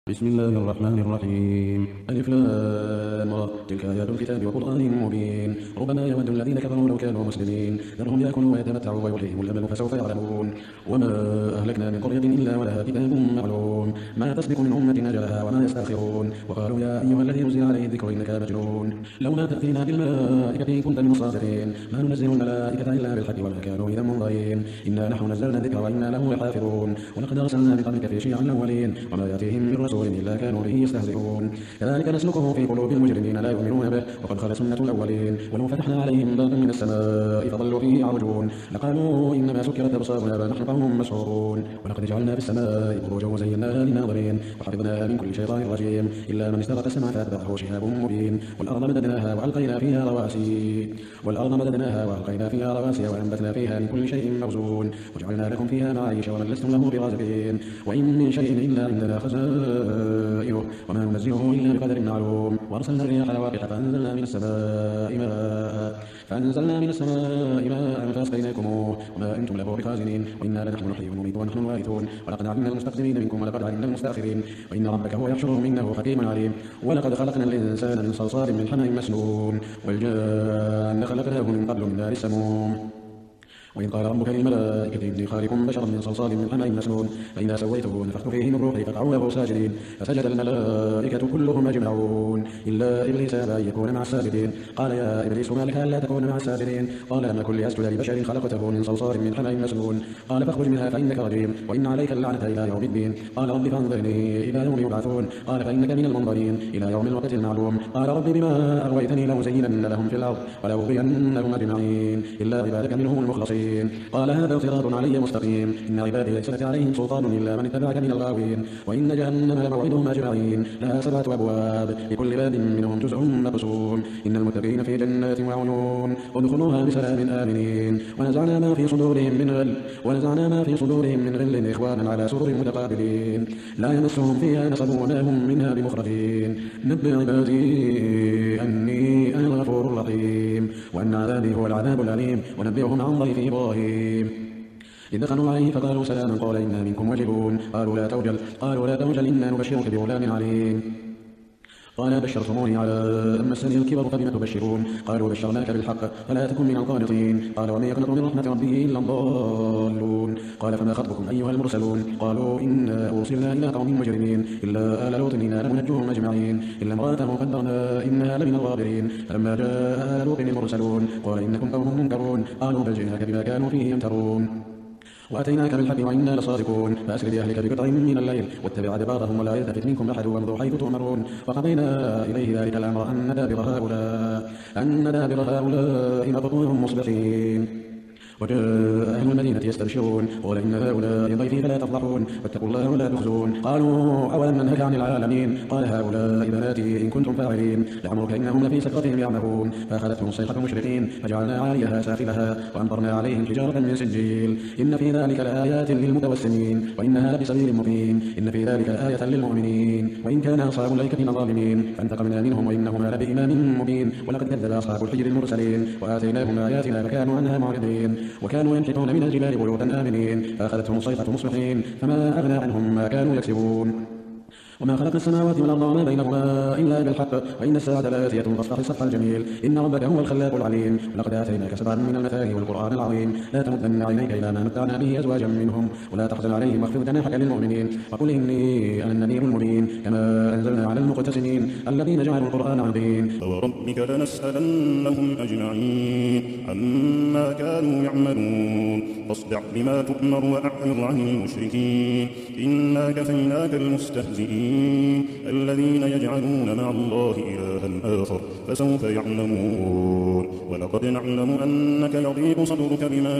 بسم الله الرحمن الرحيم ألف لام را تلك آيات الكتاب وقرآن مبين ربما يود الذين كفروا لو كانوا مسلمين ذرهم يأكلوا ويتمتعوا ويلههم الأمل فسوف يعلمون وما أهلكنا من قرية إلا ولها كتاب معلوم ما تسبق من أمة أجلها وما يستأخرون وقالوا يا أيها الذي نزل عليه الذكر إنك مجنون لولا تأتينا بالملائكة إن كنت من الصادقين ما ننزل الملائكة إلا بالحق وما كانوا إذا منظرين إنا نحن نزلنا الذكر وإنا له لحافظون ولقد أرسلنا من قبلك في شيع الأولين وما يأتيهم من رسول إلا كانوا به يستهزئون كذلك نسلكه في قلوب المجرمين لا يؤمنون به وقد خلت سنة الأولين ولو فتحنا عليهم بابا من السماء فظلوا فيه يعرجون لقالوا إنما سكرت أبصارنا بل نحن قوم مسحورون ولقد جعلنا في السماء بروجا وزيناها للناظرين وحفظناها من كل شيطان رجيم إلا من استرق السمع فأتبعه شهاب مبين والأرض مددناها وألقينا فيها رواسي وأنبتنا فيها من كل شيء موزون وجعلنا لكم فيها معايش ومن لستم له برازقين وإن من شيء إلا عندنا خزائنه وما ننزله إلا بقدر معلوم وأرسلنا الرياح لواقح فأنزلنا من السماء ماء فأسقيناكموه وما أنتم له بخازنين وإنا لنحن نحيي ونميت ونحن الوارثون ولقد علمنا المستقدمين منكم ولقد علمنا المستأخرين وإن ربك هو يحشرهم إنه حكيم عليم ولقد خلقنا الإنسان من صلصال من حمأ مسنون والجان خلقناه من قبل من نار السموم وإذ قال ربك للملائكة إني خالق بشرا من صلصال من حمأ مسنون فإذا سويته ونفخت فيه من روحي فقعوا له ساجدين فسجد الملائكة كلهم أجمعون إلا إبليس أبى أن يكون مع الساجدين قال يا إبليس ما لك ألا تكون مع الساجدين قال لم أكن لأسجد لبشر خلقته من صلصال من حمأ مسنون قال فاخرج منها فإنك رجيم وإن عليك اللعنة إلى يوم الدين قال رب فانظرني إلى يوم يبعثون قال فإنك من المنظرين إلى يوم الوقت المعلوم قال رب بما أغويتني لأزينن لهم في الأرض ولأغوينهم أجمعين إلا عبادك منهم المخلصين قال هذا صراط علي مستقيم إن عبادي ليس لك عليهم سلطان إلا من اتبعك من الغاوين وإن جهنم لموعدهم أجمعين لها 7 أبواب لكل باب منهم جزء مقسوم إن المتقين في جنات وعيون ادخلوها بسلام آمنين ونزعنا ما في صدورهم من غل إخوانا على سرر متقابلين لا يمسهم فيها نصب وما هم منها بمخرجين نبئ عبادي أني أنا الغفور الرحيم وأن عذابي هو العذاب الأليم ونبئهم عن ضيف إبراهيم إذ دخلوا عليه فقالوا سلاما قال إنا منكم وجلون قالوا لا توجل إنا نبشرك بغلام عليم قال بشرتموني على أن مسني الكبر فبم تبشرون قالوا بشرناك بالحق فلا تكن من القانطين قال ومن يقنط من رحمة ربه إلا الضالون قال فما خطبكم أيها المرسلون قالوا إنا أرسلنا إلى قوم مجرمين إلا آل لوط إنا لمنجوهم أجمعين إلا امرأته قدرنا إنها لمن الغابرين فلما جاء آل لوط المرسلون قال إنكم قوم منكرون قالوا بل جئناك بما كانوا فيه يمترون وأتيناك بالحق وإنا لصادقون فأسر بأهلك بقطع من الليل واتبع أدبارهم ولا يلتفت منكم أحد وامضوا حيث تؤمرون وقضينا إليه ذلك الأمر أن دابر هؤلاء مقطوع مصبحين وجاء أهل المدينة يستبشرون قال إن هؤلاء ضيفي فلا تفضحون واتقوا الله ولا تخزون قالوا أولم ننهك عن العالمين قال هؤلاء بناتي إن كنتم فاعلين لعمرك إنهم لفي سكرتهم يعمهون فأخذتهم الصيحة مشرقين فجعلنا عاليها سافلها وأمطرنا عليهم حجارة من سجيل إن في ذلك لآيات للمتوسمين وإنها لبسبيل مبين إن في ذلك لآية للمؤمنين وإن كان أصحاب الأيكة ظالمين فانتقمنا منهم وإنهما لبإمام مبين ولقد كذب أصحاب الحجر المرسلين وآتيناهم آياتنا فكانوا عنها معرضين وكانوا ينحتون من الجبال بيوتا آمنين فأخذتهم الصيحة مصبحين فما أغنى عنهم ما كانوا يكسبون وما خلقنا السماوات والأرض وما بينهما إلا بالحق وإن الساعة لآتية فاصفح الصفح الجميل إن ربك هو الخلاق العليم ولقد آتيناك 7 من المثاني والقرآن العظيم لا تمدن عينيك إلى ما متعنا به أزواجا منهم ولا تحزن عليهم واخفض جناحك للمؤمنين وقل إني أنا النذير المبين كما أنزلنا على المقتسمين الذين جعلوا القرآن عظيم فوربك لنسألنهم أجمعين عما كانوا يعملون فاصدع بما تؤمر وأعرض عن المشركين إنا كفيناك المستهزئين الذين يجعلون مع الله إلها آخر فسوف يعلمون ولقد نعلم أنك يضيق صدرك بما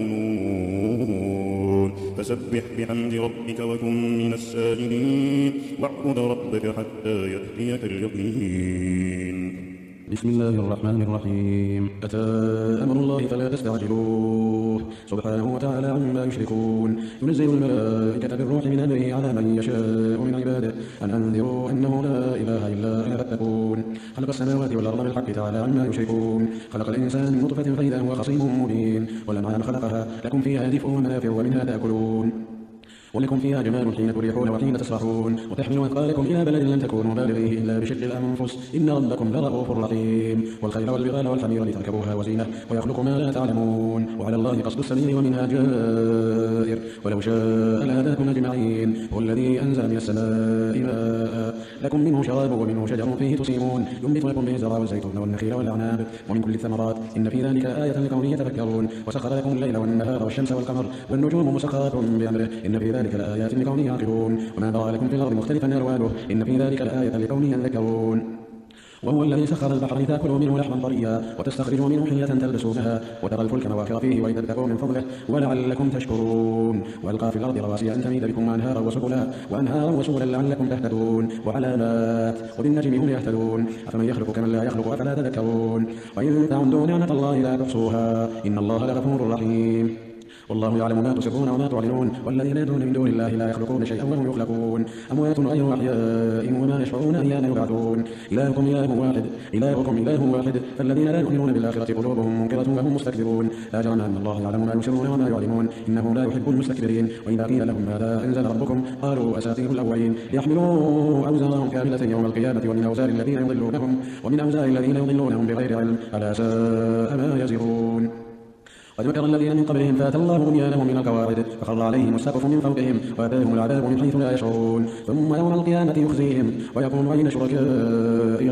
يقولون فسبح بحمد ربك وكن من الساجدين واعبد ربك حتى يأتيك اليقين بسم الله الرحمن الرحيم أتى أمر الله فلا تستعجلوه سبحانه وتعالى عما يشركون ينزل الملائكة بالروح من أمره على من يشاء من عباده أن أنذروا أنه لا إله إلا أنا فاتقون خلق السماوات والأرض بالحق تعالى عما يشركون خلق الإنسان من نطفة فإذا هو خصيم مبين والأنعام خلقها لكم فيها دفء ومنافع ومنها تأكلون ولكم فيها جمال حين تريحون وحين تسرحون وتحملوا أثقالكم إلى بلد لم تكونوا بالغيه إلا بشق الأنفس إن ربكم لرؤوف رحيم والخيل والبغال والحمير لتركبوها وزينة ويخلق ما لا تعلمون وعلى الله قصد السبيل ومنها جائر ولو شاء لهداكم أجمعين هو الذي أنزل من السماء ماء لكم منه شراب ومنه شجر فيه تسيمون ينبت لكم به الزرع والزيتون والنخيل والأعناب ومن كل الثمرات إن في ذلك آية لقوم يتفكرون وسخر لكم الليل والنهار والشمس والقمر والنجوم مسخرات بأمره إن في ذلك لآيات لقوم يعقلون وما ذرأ لكم في الأرض مختلفا ألوانه إن في ذلك لآية لقوم يذكرون وهو الذي سخر البحر لتأكلوا منه لحما طريا وتستخرجوا منه حلية تلبسونها وترى الفلك مواخر فيه ولتبتغوا من فضله ولعلكم تشكرون وألقى في الأرض رواسي أن تميد بكم وأنهارا وسبلا لعلكم تهتدون وعلامات وبالنجم هم يهتدون أفمن يخلق كمن لا يخلق أفلا تذكرون وإن تعدوا نعمة الله لا تحصوها إن الله لغفور رحيم والله يعلم ما تسرون وما تعلنون والذين يدعون من دون الله لا يخلقون شيئا وهم يخلقون أموات غير أحياء وما يشعرون أيان يبعثون إلهكم إله واحد فالذين لا يؤمنون بالآخرة قلوبهم منكرة وهم مستكبرون لا جرم أن الله يعلم ما يسرون وما يعلنون إنه لا يحب المستكبرين وإذا قيل لهم ماذا أنزل ربكم قالوا أساطير الأولين ليحملوا أوزارهم كاملة يوم القيامة ومن أوزار الذين يضلونهم بغير علم ألا ساء ما يزرون قد مكر الذين من قبلهم فأتى الله بنيانهم من القواعد فخر عليهم السقف من فوقهم وأتاهم العذاب من حيث لا يشعرون ثم يوم القيامة يخزيهم ويقول أين شركائي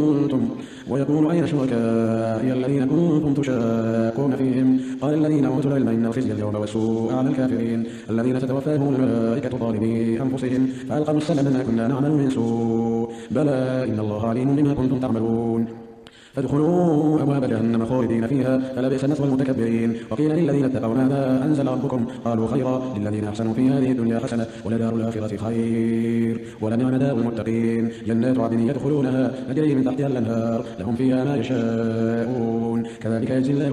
الذين كنتم تشاقون فيهم قال الذين أوتوا العلم إن الخزي اليوم والسوء على الكافرين الذين تتوفاهم الملائكة ظالمي أنفسهم فألقوا السلم ما كنا نعمل من سوء بلى إن الله عليم بما كنتم تعملون فادخلوا أبواب جهنم خالدين فيها فلبئس مثوى المتكبرين وقيل للذين اتقوا ماذا أنزل ربكم قالوا خيرا للذين أحسنوا في هذه الدنيا حسنة ولدار الآخرة خير ولنعم دار المتقين جنات عدن يدخلونها تجري من تحتها الأنهار لهم فيها ما يشاءون كذلك يجزي الله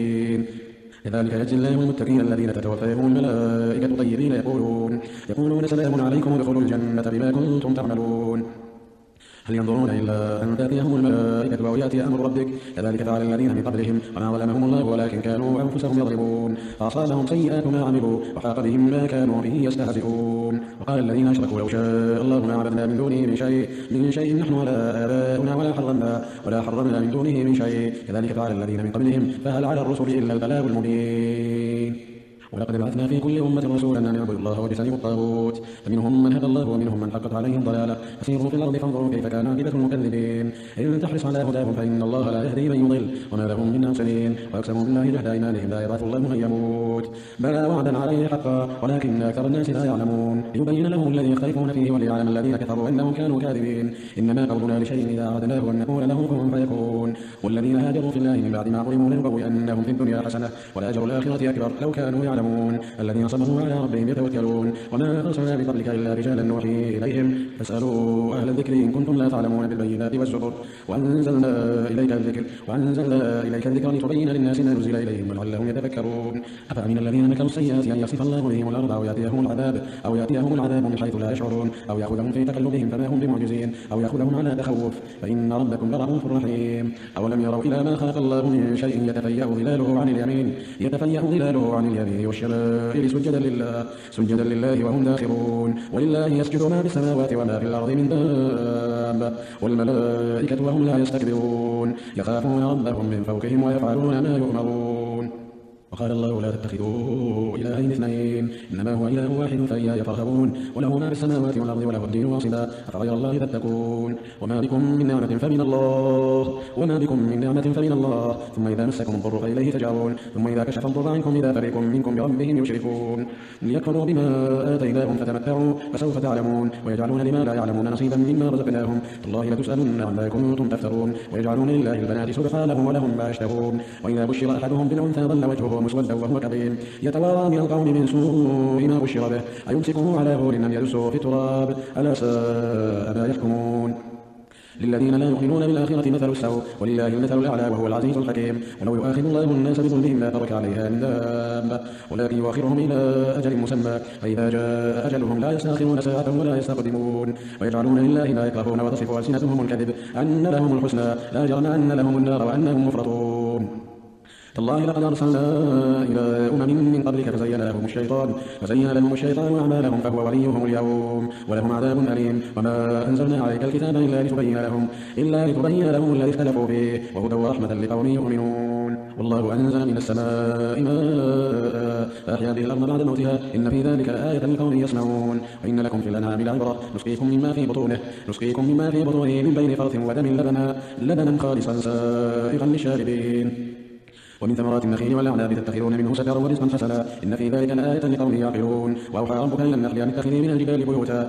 المتقين الذين تتوفاهم الملائكة طيبين يقولون سلام عليكم ادخلوا الجنة بما كنتم تعملون هل ينظرون إلا أن تأتيهم الملائكة أو يأتي أمر ربك كذلك فعل الذين من قبلهم وما ظلمهم الله ولكن كانوا أنفسهم يظلمون فأصابهم سيئات ما عملوا وحاق بهم ما كانوا به يستهزئون وقال الذين أشركوا لو شاء الله ما عبدنا من دونه من شيء نحن ولا آباؤنا ولا حرمنا من دونه من شيء كذلك فعل الذين من قبلهم فهل على الرسل إلا البلاغ المبين ولقد بعثنا في كل أمة رسولا أن اعبدوا الله واجتنبوا الطاغوت فمنهم من هدى الله ومنهم من حقت عليه الضلالة فسيروا في الأرض فانظروا كيف كان عاقبة المكذبين إن تحرص على هداهم فإن الله لا يهدي من يضل وما لهم من ناصرين ويقسموا بالله جهد أيمانهم لا يبعث الله من يموت بلى وعدا عليه حقا ولكن أكثر الناس لا يعلمون ليبين لهم الذي يختلفون فيه وليعلم الذين كفروا أنهم كانوا كاذبين إنما قولنا لشيء إذا أردناه أن نقول له كن فيكون والذين هاجروا في الله من بعد ما ظلموا لنبوئنهم في الدنيا حسنة ولأجر الآخرة أكبر لو كانوا يعلمون الذين صبروا على ربهم يتوكلون وما أرسلنا بقبلك إلا رجالا نوحي إليهم فاسألوا أهل الذكر إن كنتم لا تعلمون بالبينات والزبر وأنزلنا إليك الذكر لتبين للناس ما نزل إليهم ولعلهم يتفكرون أفأمن الذين مكروا السيئات أن يخسف الله بهم الأرض أو يأتيهم العذاب من حيث لا يشعرون أو يأخذهم في تقلبهم فما هم بمعجزين أو يأخذهم على تخوف فإن ربكم لرؤوف رحيم أولم يروا إلى ما خلق الله من شيء يتفيأ ظلاله عن اليمين والشمائل سجدا لله وهم داخرون ولله يسجد ما في السماوات وما في الأرض من دابة والملائكة وهم لا يستكبرون يخافون ربهم من فوقهم ويفعلون ما يؤمرون وقال الله لا تتخذوا إلهين اثنين إنما هو إله واحد فإياي فارهبون وله ما في السماوات والأرض وله الدين واصبا أفغير الله تتقون وما بكم من نعمة فمن الله ثم إذا مسكم الضر فإليه تجارون ثم إذا كشف الضر عنكم إذا فريق منكم بربهم يشركون ليكفروا بما آتيناهم فتمتعوا فسوف تعلمون ويجعلون لما لا يعلمون نصيبا مما رزقناهم والله لتسألن عما كنتم تفترون ويجعلون لله البنات سبحانه ولهم ما يشتهون وإذا بشر أحدهم بالأنثى ظل وجهه مسودا وهو كظيم يتوارى من القوم من سوء ما بشر به أيمسكه على هون أم يدسه في التراب ألا ساء ما يحكمون للذين لا يؤمنون بالآخرة مثل السوء ولله المثل الأعلى وهو العزيز الحكيم ولو يؤاخذ الله الناس بظلمهم ما ترك عليها من دابة ولكن يؤخرهم إلى أجل مسمى فإذا جاء أجلهم لا يستأخرون ساعة ولا يستقدمون ويجعلون لله ما يكرهون وتصف ألسنتهم الكذب أن لهم الحسنى لا جرم أن لهم النار وأنهم مفرطون تالله لقد أرسلنا إلى من قبلك فزين لهم الشيطان أعمالهم فهو وليهم اليوم ولهم عذاب أليم. وما أنزلنا عليك الكتاب إلا لتبين لهم الذي اختلفوا فيه وهدى ورحمة لقوم يؤمنون. والله أنزل من السماء ماء فأحيا به الأرض بعد موتها إن في ذلك لآية لقوم يسمعون. وإن لكم في الأنعام لعبرة نسقيكم مما في بطونه من بين فرث ودم لبنا خالصا سائغا للشاربين. ومن ثمرات النخيل والأعناب تتخذون منه سكرا ورزقا حسنا إن في ذلك لآية لقوم يعقلون. وأوحى ربك إلى النخل أن اتخذي من الجبال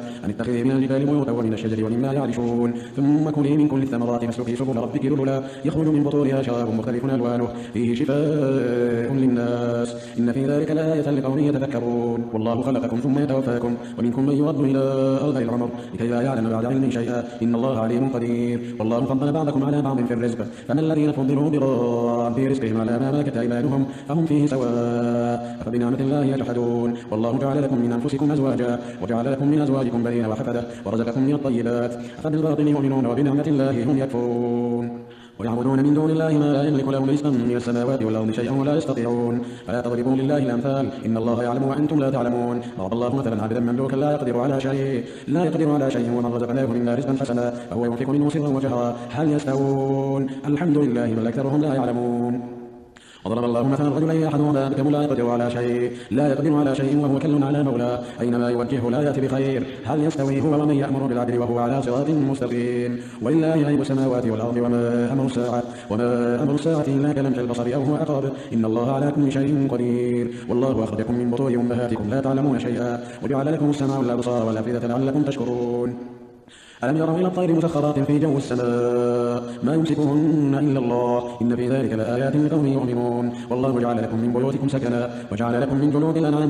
بيوتا ومن الشجر ومما يعرشون ثم كلي من كل الثمرات فاسلكي سبل ربك ذللا يخرج من بطونها شراب مختلف ألوانه فيه شفاء للناس إن في ذلك لآية لقوم يتذكرون. والله خلقكم ثم يتوفاكم ومنكم من يرد إلى أرض العمر لكي لا يعلم بعد علم شيئا إن الله عليم قدير. والله فضل بعضكم على بعض في الرزق فما الذين فضلوا براء في رزقهم على ما ملكت أيمانهم فهم فيه سواء أفبنعمة الله يجحدون. والله جعل لكم من أنفسكم أزواجا وجعل لكم من أزواجكم بنين وحفدة ورزقكم من الطيبات أفبالباطل يؤمنون وبنعمة الله هم يكفرون. ويعبدون من دون الله ما لا يملك لهم رزقا من السماوات والأرض شيئا ولا يستطيعون فلا تضربوا لله الأمثال إن الله يعلم وأنتم لا تعلمون. ضرب الله مثلا عبدا مملوكا لا يقدر على شيء ومن رزقناه منا رزقا حسنا فهو ينفق منه سرا وجهرا هل يستوون الحمد لله بل أكثرهم لا يعلمون. وضرب الله مثلا رجلين احدهما ابكم لا يقدر على شيء وهو كل على مولاه اينما يوجهه لا ياتي بخير هل يستوي هو ومن يامر بالعدل وهو على صراط مستقيم. ولله غيب السماوات والارض وما امر الساعه الا كلمح البصر او هو اقرب ان الله على كل شيء قدير. والله اخرجكم من بطون امهاتكم لا تعلمون شيئا وجعل لكم السمع والابصار والافئده لعلكم تشكرون. ألم يروا إلى الطير مسخرات في جو السماء ما يمسكهن إلا الله إن في ذلك لآيات لقوم يؤمنون. والله جعل لكم من بيوتكم سكنا وجعل لكم من جلود الأنعام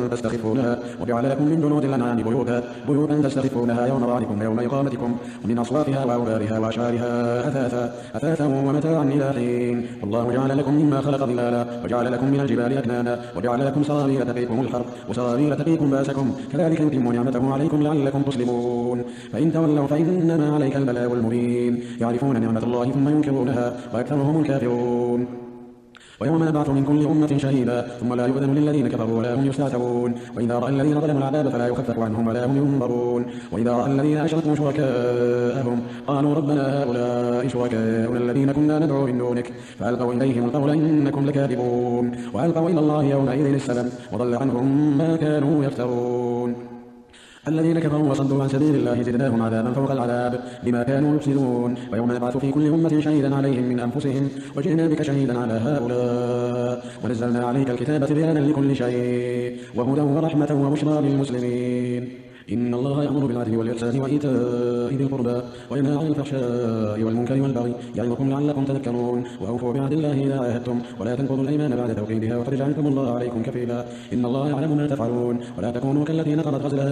بيوتا تستخفونها يوم رعنكم ويوم إقامتكم ومن أصوافها وأوبارها وأشعارها أثاثا ومتاعا إلى حين. والله جعل لكم مما خلق ظلالا وجعل لكم من الجبال أكنانا وجعل لكم سرابيل تقيكم الحر وسرابيل تقيكم بأسكم كذلك يتم نعمته عليكم لعلكم تسلمون. فإن تولوا فإنما عليك البلاغ المبين يعرفون نعمة الله ثم ينكرونها وأكثرهم الكافرون. ويوم نبعث من كل أمة شهيدا ثم لا يؤذن للذين كفروا ولا هم يستعتبون. وإذا رأى الذين ظلموا العذاب فلا يخفف عنهم ولا هم ينظرون. وإذا رأى الذين أشركوا شركاءهم قالوا ربنا هؤلاء شركاؤنا الذين كنا ندعو من دونك فألقوا إليهم القول إنكم لكاذبون وألقوا إلى الله يومئذ السلام وضل عنهم ما كانوا يفترون. الذين كفروا وصدوا عن سبيل الله زدناهم عذابا فوق العذاب بما كانوا يفسدون. ويوم نبعث في كل أمة شهيدا عليهم من أنفسهم وجئنا بك شهيدا على هؤلاء ونزلنا عليك الكتاب تبيانا لكل شيء وهدى ورحمة وبشرى للمسلمين. إن الله يأمر بالعدل والإحسان وإيتاء ذي القربى وينهى عن الفحشاء والمنكر والبغي يعظكم لعلكم تذكرون. وأوفوا بعهد الله إذا عاهدتم ولا تنقضوا الأيمان بعد توكيدها وقد جعلتم الله عليكم كفيلا إن الله يعلم ما تفعلون. ولا تكونوا كالتي نقضت غزلها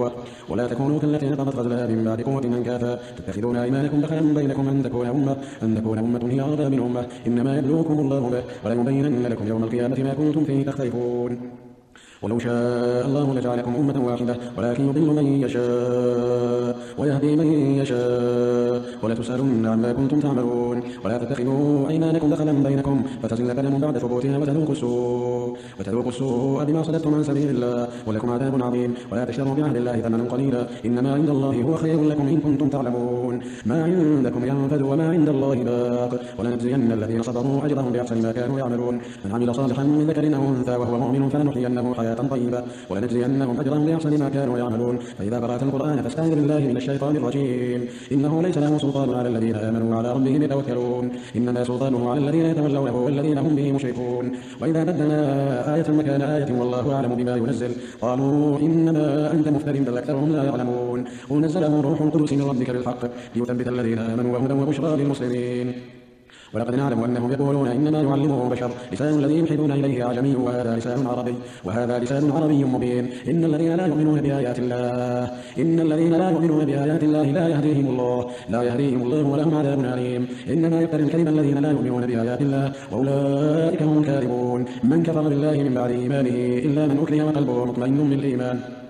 من بعد قوة أنكاثا تتخذون أيمانكم دخلا بينكم أن تكون أمة هي أربى من أمة إنما يبلوكم الله به وليبينن لكم يوم القيامة ما كنتم فيه تختلفون. ولو شاء الله لجعلكم أمة واحدة ولكن يضل من يشاء ويهدي من يشاء ولتسألن عما كنتم تعملون. ولا تتخذوا أيمانكم دخلا بينكم فتزل قدم بعد ثبوتها وتذوقوا السوء بما صددتم عن سبيل الله ولكم عذاب عظيم. ولا تشتروا بعهد الله ثمنا قليلا إنما عند الله هو خير لكم إن كنتم تعلمون. ما عندكم ينفد وما عند الله باق ولنجزين الذين صبروا أجرهم بأحسن ما كانوا يعملون. من عمل صالحا من ذكر أو أنثى وهو مؤمن فلنحيينه حياة طيبة ولنجزينهم أجرهم بأحسن ما كانوا يعملون. فإذا قرأت القرآن فاستعذ بالله من الشيطان الرجيم إنه ليس له سلطان على الذين آمنوا وعلى ربهم يتوكلون إنما سلطانه على الذين يتولونه والذين هم به مشركون. وإذا بدلنا آية مكان آية والله أعلم بما ينزل قالوا إنما أنت مفتر بل أكثرهم لا يعلمون. قل نزله روح القدس من ربك بالحق ليثبت الذين آمنوا وهدى وبشرى للمسلمين. ولقد نعلم أنهم يقولون إنما يعلمه بشر لسان الذي يلحدون إليه أعجمي وهذا لسان عربي مبين. إن الذين لا يؤمنون بآيات الله لا يهديهم الله ولهم عذاب أليم. إنما يفتري الكذب الذين لا يؤمنون بآيات الله وأولئك هم الكاذبون. من كفر بالله من بعد إيمانه إلا من أكره وقلبه مطمئن بالإيمان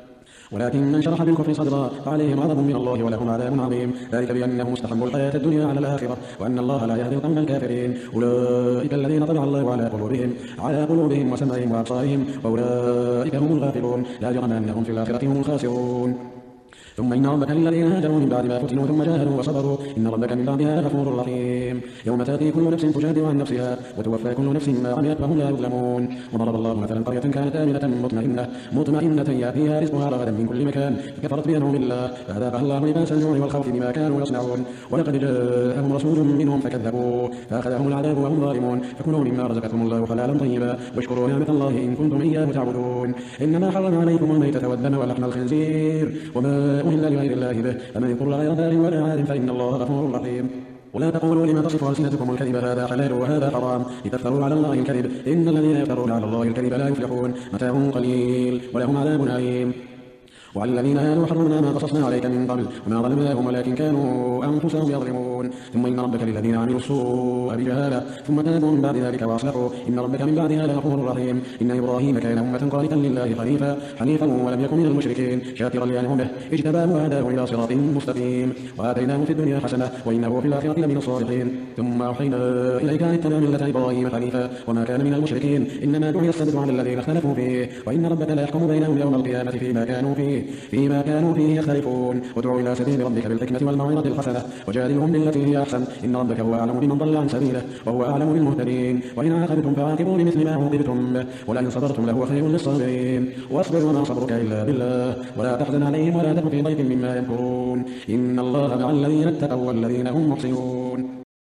ولكن من شرح بالكفر صدرا فعليهم غضب من الله ولهم عذاب عظيم، ذلك بأنهم استحبوا الحياة الدنيا على الآخرة وأن الله لا يهدي القوم الكافرين. أولئك الذين طبع الله على قلوبهم وسمعهم وأبصارهم وأولئك هم الغافلون، لا جرم أنهم في الآخرة هم الخاسرون. ثم إن ربك للذين هاجروا من بعد ما فتنوا ثم جاهدوا وصبروا إن ربك من بعدها غفور رحيم. يوم تأتي كل نفس تجادل عن نفسها وتوفى كل نفس ما عملت وهم لا يظلمون. وضرب الله مثلا قرية كانت آمنة مطمئنة يأتيها رزقها رغدا من كل مكان فكفرت بأنعم الله فأذاقها الله لباس الجوع والخوف بما كانوا يصنعون. ولقد جاءهم رسول منهم فكذبوه فأخذهم العذاب وهم ظالمون. فكلوا مما رزقكم الله حلالا طيبا واشكروا نعمة الله إن كنتم إياه تعبدون. إنما حرم عليكم الميتة والدم ولحم الخنزير وما أهل لغير الله به فمن اضطر غير باغ ولا عاد فإن الله غفور رحيم. ولا تقولوا لما تصف ألسنتكم الكذب هذا حلال وهذا حرام لتفتروا على الله الكذب إن الذين يفترون على الله الكذب لا يفلحون متاع قليل ولهم عذاب أليم. وعلى الذين هادوا حرمنا ما قصصنا عليك من قبل وما ظلمناهم ولكن كانوا أنفسهم يظلمون. ثم إن ربك للذين عملوا السوء بجهالة ثم تابوا من بعد ذلك وأصلحوا إن ربك من بعدها لغفور رحيم. إن إبراهيم كان أمة قانتا لله حنيفا ولم يكن من المشركين شاكرا لأنعمه اجتباه وهداه إلى صراط مستقيم وآتيناه في الدنيا حسنة وإنه في الآخرة لمن الصالحين. ثم أوحينا إليك أن اتبع ملة إبراهيم حنيفا وما كان من المشركين إنما جعل السبت على الذين اختلفوا فيه وإن ربك لا يحكم بينهم يوم القيامة فيما كانوا فيه يختلفون. وادع إلى سبيل ربك بالحكمة والموعظة الحسنة وجادلهم بالتي هي أحسن إن ربك هو أعلم بمن ضل عن سبيله وهو أعلم بالمهتدين. وإن عاقبتم فعاقبوا بمثل ما عوقبتم به ولئن صبرتم لهو خير للصابرين. واصبر وما صبرك إلا بالله ولا تحزن عليهم ولا تك في ضيق مما يمكرون إن الله مع الذين اتقوا والذين هم محسنون.